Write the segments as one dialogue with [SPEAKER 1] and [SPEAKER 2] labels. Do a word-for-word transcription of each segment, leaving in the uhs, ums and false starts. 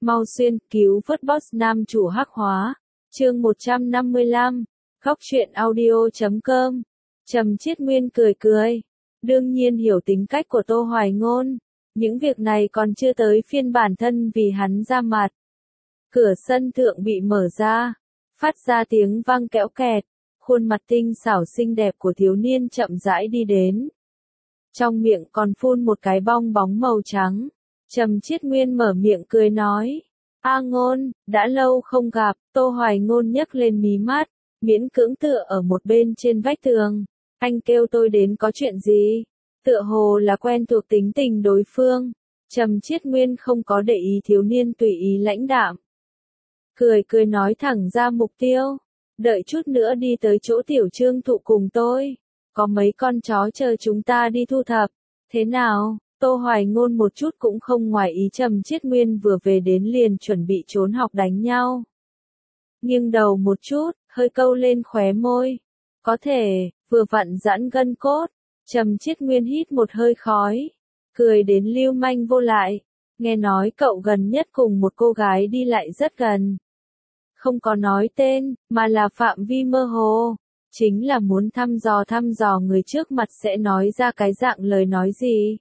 [SPEAKER 1] Mau xuyên, cứu vớt boss nam chủ hắc hóa. Chương một trăm năm mươi lăm. Khóc chuyện audio chấm com. Trầm Chiết Nguyên cười cười. Đương nhiên hiểu tính cách của Tô Hoài Ngôn. Những việc này còn chưa tới phiên bản thân vì hắn ra mặt. Cửa sân thượng bị mở ra. Phát ra tiếng vang kẽo kẹt. Khuôn mặt tinh xảo xinh đẹp của thiếu niên chậm rãi đi đến. Trong miệng còn phun một cái bong bóng màu trắng. Trầm Chiết Nguyên mở miệng cười nói. A Ngôn, đã lâu không gặp. Tô Hoài Ngôn nhấc lên mí mắt, miễn cưỡng tựa ở một bên trên vách tường. Anh kêu tôi đến có chuyện gì? Tựa hồ là quen thuộc tính tình đối phương. Trầm Chiết Nguyên không có để ý thiếu niên tùy ý lãnh đạm. Cười cười nói thẳng ra mục tiêu. Đợi chút nữa đi tới chỗ tiểu trương thụ cùng tôi. Có mấy con chó chờ chúng ta đi thu thập. Thế nào? Tô Hoài Ngôn một chút cũng không ngoài ý Trầm Chiết Nguyên vừa về đến liền chuẩn bị trốn học đánh nhau. Nghiêng đầu một chút, hơi câu lên khóe môi. Có thể, vừa vặn giãn gân cốt. Trầm Chiết Nguyên hít một hơi khói. Cười đến lưu manh vô lại. Nghe nói cậu gần nhất cùng một cô gái đi lại rất gần. Không có nói tên, mà là phạm vi mơ hồ. Chính là muốn thăm dò thăm dò người trước mặt sẽ nói ra cái dạng lời nói gì.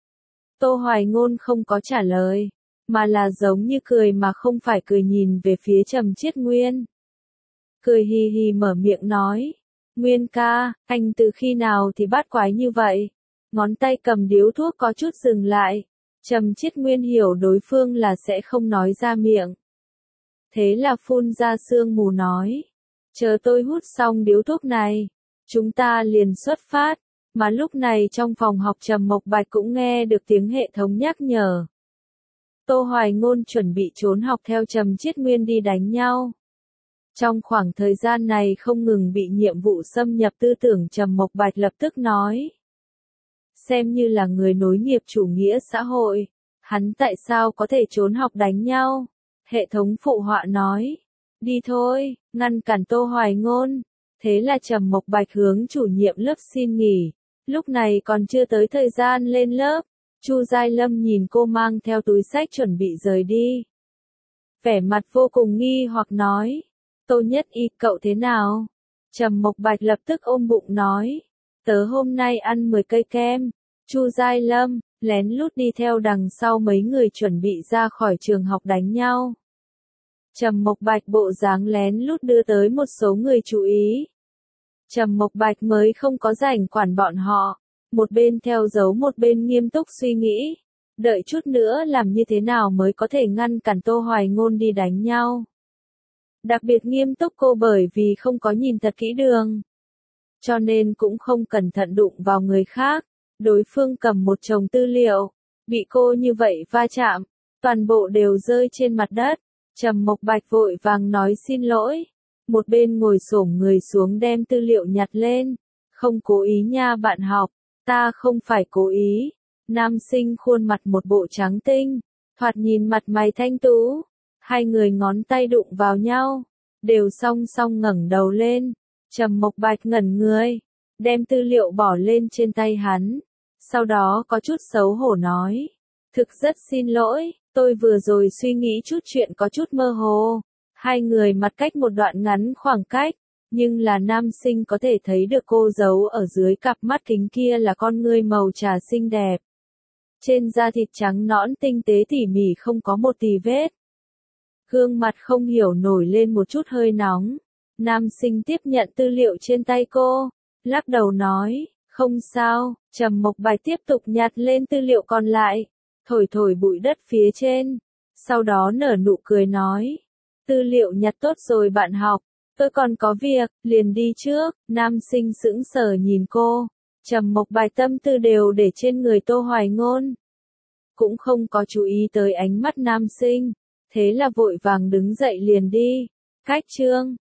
[SPEAKER 1] Tô Hoài Ngôn không có trả lời, mà là giống như cười mà không phải cười nhìn về phía Trầm Chiết Nguyên. Cười hì hì mở miệng nói, Nguyên ca, anh từ khi nào thì bắt quái như vậy? Ngón tay cầm điếu thuốc có chút dừng lại. Trầm Chiết Nguyên hiểu đối phương là sẽ không nói ra miệng. Thế là phun ra sương mù nói, chờ tôi hút xong điếu thuốc này, chúng ta liền xuất phát. Mà lúc này trong phòng học Trầm Mộc Bạch cũng nghe được tiếng hệ thống nhắc nhở. Tô Hoài Ngôn chuẩn bị trốn học theo Trầm Chiết Nguyên đi đánh nhau. Trong khoảng thời gian này không ngừng bị nhiệm vụ xâm nhập tư tưởng Trầm Mộc Bạch lập tức nói. Xem như là người nối nghiệp chủ nghĩa xã hội, hắn tại sao có thể trốn học đánh nhau? Hệ thống phụ họa nói. Đi thôi, ngăn cản Tô Hoài Ngôn. Thế là Trầm Mộc Bạch hướng chủ nhiệm lớp xin nghỉ. Lúc này còn chưa tới thời gian lên lớp. Chu Giai Lâm nhìn cô mang theo túi xách chuẩn bị rời đi. Vẻ mặt vô cùng nghi hoặc nói. Tô Nhất Y, cậu thế nào? Trầm Mộc Bạch lập tức ôm bụng nói. Tớ hôm nay ăn mười cây kem. Chu Giai Lâm, lén lút đi theo đằng sau mấy người chuẩn bị ra khỏi trường học đánh nhau. Trầm Mộc Bạch bộ dáng lén lút đưa tới một số người chú ý. Trầm Mộc Bạch mới không có rảnh quản bọn họ, một bên theo dấu một bên nghiêm túc suy nghĩ, đợi chút nữa làm như thế nào mới có thể ngăn cản Tô Hoài Ngôn đi đánh nhau. Đặc biệt nghiêm túc cô bởi vì không có nhìn thật kỹ đường, cho nên cũng không cẩn thận đụng vào người khác, đối phương cầm một chồng tư liệu, bị cô như vậy va chạm, toàn bộ đều rơi trên mặt đất. Trầm Mộc Bạch vội vàng nói xin lỗi. Một bên ngồi xổm người xuống đem tư liệu nhặt lên. Không cố ý nha bạn học, ta không phải cố ý. Nam sinh khuôn mặt một bộ trắng tinh, thoạt nhìn mặt mày thanh tú. Hai người ngón tay đụng vào nhau, đều song song ngẩng đầu lên. Trầm Mộc Bạch ngẩn người, đem tư liệu bỏ lên trên tay hắn. Sau đó có chút xấu hổ nói, thực rất xin lỗi. Tôi vừa rồi suy nghĩ chút chuyện có chút mơ hồ. Hai người mặt cách một đoạn ngắn khoảng cách, nhưng là nam sinh có thể thấy được cô giấu ở dưới cặp mắt kính kia là con ngươi màu trà xinh đẹp. Trên da thịt trắng nõn tinh tế tỉ mỉ không có một tì vết. Gương mặt không hiểu nổi lên một chút hơi nóng. Nam sinh tiếp nhận tư liệu trên tay cô, lắc đầu nói, không sao. Trầm Mộc Bạch tiếp tục nhặt lên tư liệu còn lại. Thổi thổi bụi đất phía trên, sau đó nở nụ cười nói, tư liệu nhặt tốt rồi bạn học, tôi còn có việc, liền đi trước. Nam sinh sững sờ nhìn cô, Trầm Mộc Bạch tâm tư đều để trên người Tô Hoài Ngôn, cũng không có chú ý tới ánh mắt nam sinh, thế là vội vàng đứng dậy liền đi. Cách chương